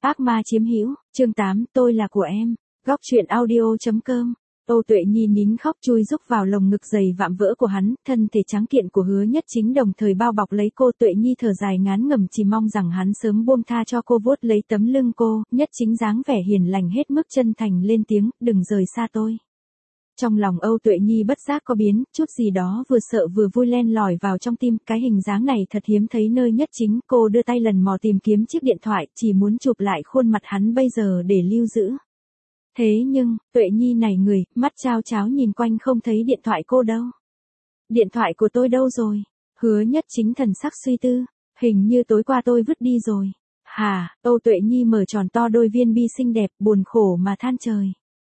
Ác ma chiếm hữu, chương 8, tôi là của em. Góc truyện audio.com. Âu Tuệ Nhi nín khóc chui rúc vào lồng ngực dày vạm vỡ của hắn, thân thể trắng kiện của Hứa Nhất Chính đồng thời bao bọc lấy cô. Tuệ Nhi thở dài ngán ngẩm chỉ mong rằng hắn sớm buông tha cho cô, vuốt lấy tấm lưng cô. Nhất Chính dáng vẻ hiền lành hết mức chân thành lên tiếng, đừng rời xa tôi. Trong lòng Âu Tuệ Nhi bất giác có biến, chút gì đó vừa sợ vừa vui len lỏi vào trong tim, cái hình dáng này thật hiếm thấy nơi Nhất Chính. Cô đưa tay lần mò tìm kiếm chiếc điện thoại, chỉ muốn chụp lại khuôn mặt hắn bây giờ để lưu giữ. Thế nhưng, Tuệ Nhi này người, mắt chao cháo nhìn quanh không thấy điện thoại cô đâu. Điện thoại của tôi đâu rồi? Hứa Nhất Chính thần sắc suy tư, hình như tối qua tôi vứt đi rồi. Hà, Âu Tuệ Nhi mở tròn to đôi viên bi xinh đẹp, buồn khổ mà than trời.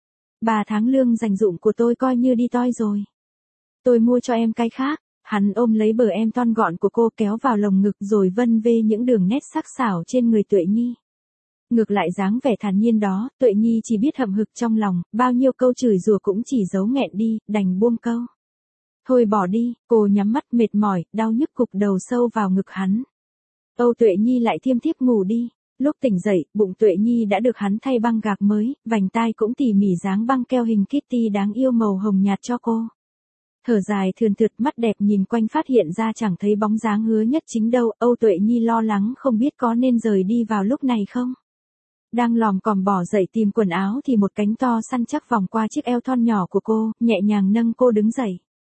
3 tháng lương dành dụm của tôi coi như đi toi rồi. Tôi mua cho em cái khác. Hắn ôm lấy bờ em thon gọn của cô kéo vào lồng ngực rồi vân vê những đường nét sắc sảo trên người Tuệ Nhi. Ngược lại dáng vẻ thản nhiên đó, Tuệ Nhi chỉ biết hậm hực trong lòng, bao nhiêu câu chửi rủa cũng chỉ giấu nghẹn đi, đành buông câu. Thôi bỏ đi, cô nhắm mắt mệt mỏi, đau nhức cục đầu sâu vào ngực hắn. Âu Tuệ Nhi lại thiêm thiếp ngủ đi. Lúc tỉnh dậy, bụng Tuệ Nhi đã được hắn thay băng gạc mới, vành tai cũng tỉ mỉ dáng băng keo hình Kitty đáng yêu màu hồng nhạt cho cô. Thở dài thườn thượt, mắt đẹp nhìn quanh phát hiện ra chẳng thấy bóng dáng Hứa Nhất Chính đâu. Âu Tuệ Nhi lo lắng không biết có nên rời đi vào lúc này không. Đang lòm còm bỏ dậy tìm quần áo thì một cánh to săn chắc vòng qua chiếc eo thon nhỏ của cô, nhẹ nhàng nâng cô đứng dậy.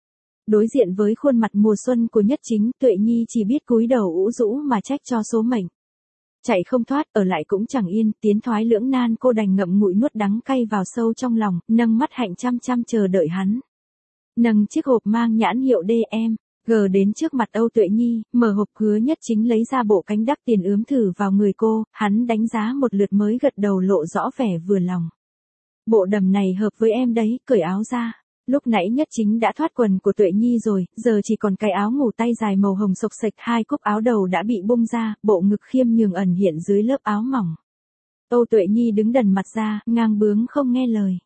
Đối diện với khuôn mặt mùa xuân của Nhất Chính, Tuệ Nhi chỉ biết cúi đầu ủ rũ mà trách cho số mệnh. Chạy không thoát, ở lại cũng chẳng yên, tiến thoái lưỡng nan, cô đành ngậm ngụy nuốt đắng cay vào sâu trong lòng, nâng mắt hạnh chăm chăm chờ đợi hắn. Nâng chiếc hộp mang nhãn hiệu DM, đến trước mặt Âu Tuệ Nhi, mở hộp. Hứa Nhất Chính lấy ra bộ cánh đắp tiền ướm thử vào người cô, hắn đánh giá một lượt mới gật đầu lộ rõ vẻ vừa lòng. Bộ đầm này hợp với em đấy, cởi áo ra. Lúc nãy Nhất Chính đã thoát quần của Tuệ Nhi rồi, giờ chỉ còn cái áo ngủ tay dài màu hồng xộc xệch, 2 cúc áo đầu đã bị bung ra, bộ ngực khiêm nhường ẩn hiện dưới lớp áo mỏng. Âu Tuệ Nhi đứng đần mặt ra, ngang bướng không nghe lời.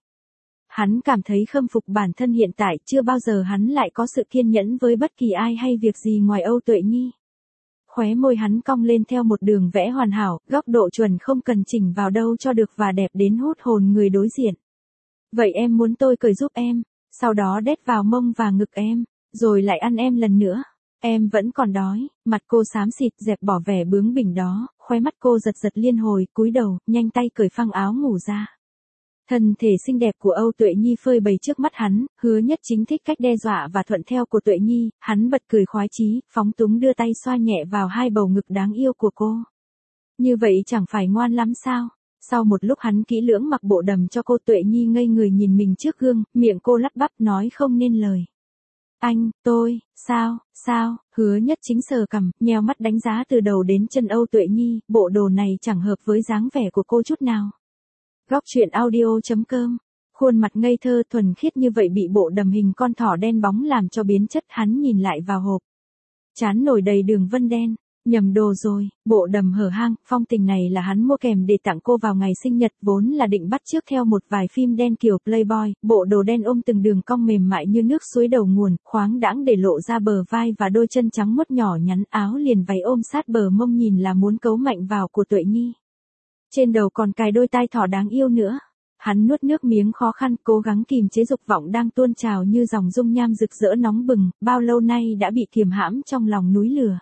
Hắn cảm thấy khâm phục bản thân hiện tại, chưa bao giờ hắn lại có sự kiên nhẫn với bất kỳ ai hay việc gì ngoài Âu Tuệ Nhi. Khóe môi hắn cong lên theo một đường vẽ hoàn hảo, góc độ chuẩn không cần chỉnh vào đâu cho được và đẹp đến hút hồn người đối diện. Vậy em muốn tôi cởi giúp em, sau đó đét vào mông và ngực em, rồi lại ăn em lần nữa. Em vẫn còn đói. Mặt cô xám xịt dẹp bỏ vẻ bướng bỉnh đó, khóe mắt cô giật giật liên hồi, cúi đầu, nhanh tay cởi phăng áo ngủ ra. Thân thể xinh đẹp của Âu Tuệ Nhi phơi bày trước mắt hắn, Hứa Nhất Chính thích cách đe dọa và thuận theo của Tuệ Nhi, hắn bật cười khoái chí, phóng túng đưa tay xoa nhẹ vào 2 bầu ngực đáng yêu của cô. Như vậy chẳng phải ngoan lắm sao? Sau một lúc hắn kỹ lưỡng mặc bộ đầm cho cô, Tuệ Nhi ngây người nhìn mình trước gương, miệng cô lắp bắp nói không nên lời. Anh, tôi, sao, Hứa Nhất Chính sờ cằm, nheo mắt đánh giá từ đầu đến chân Âu Tuệ Nhi, bộ đồ này chẳng hợp với dáng vẻ của cô chút nào. Góc truyện audio.com. Khuôn mặt ngây thơ thuần khiết như vậy bị bộ đầm hình con thỏ đen bóng làm cho biến chất, hắn nhìn lại vào hộp. Trán nổi đầy đường vân đen. Nhầm đồ rồi, bộ đầm hở hang, phong tình này là hắn mua kèm để tặng cô vào ngày sinh nhật, vốn là định bắt chước theo một vài phim đen kiểu Playboy, bộ đồ đen ôm từng đường cong mềm mại như nước suối đầu nguồn, khoáng đãng để lộ ra bờ vai và đôi chân trắng muốt nhỏ nhắn, áo liền váy ôm sát bờ mông nhìn là muốn cấu mạnh vào của Tuệ Nhi. Trên đầu còn cài đôi tai thỏ đáng yêu nữa. Hắn nuốt nước miếng khó khăn, cố gắng kìm chế dục vọng đang tuôn trào như dòng dung nham rực rỡ nóng bừng, bao lâu nay đã bị kiềm hãm trong lòng núi lửa.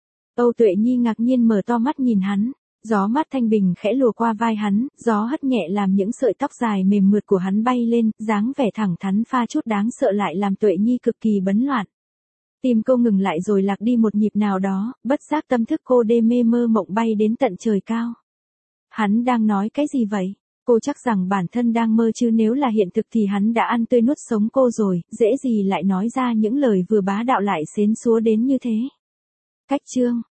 Âu Tuệ Nhi ngạc nhiên mở to mắt nhìn hắn, gió mát thanh bình khẽ lùa qua vai hắn, gió hất nhẹ làm những sợi tóc dài mềm mượt của hắn bay lên, dáng vẻ thẳng thắn pha chút đáng sợ lại làm Tuệ Nhi cực kỳ bấn loạn. Tim cô ngừng lại rồi lạc đi một nhịp nào đó, bất giác tâm thức cô đê mê mơ mộng bay đến tận trời cao. Hắn đang nói cái gì vậy? Cô chắc rằng bản thân đang mơ chứ nếu là hiện thực thì hắn đã ăn tươi nuốt sống cô rồi, dễ gì lại nói ra những lời vừa bá đạo lại xến xúa đến như thế. Cách chương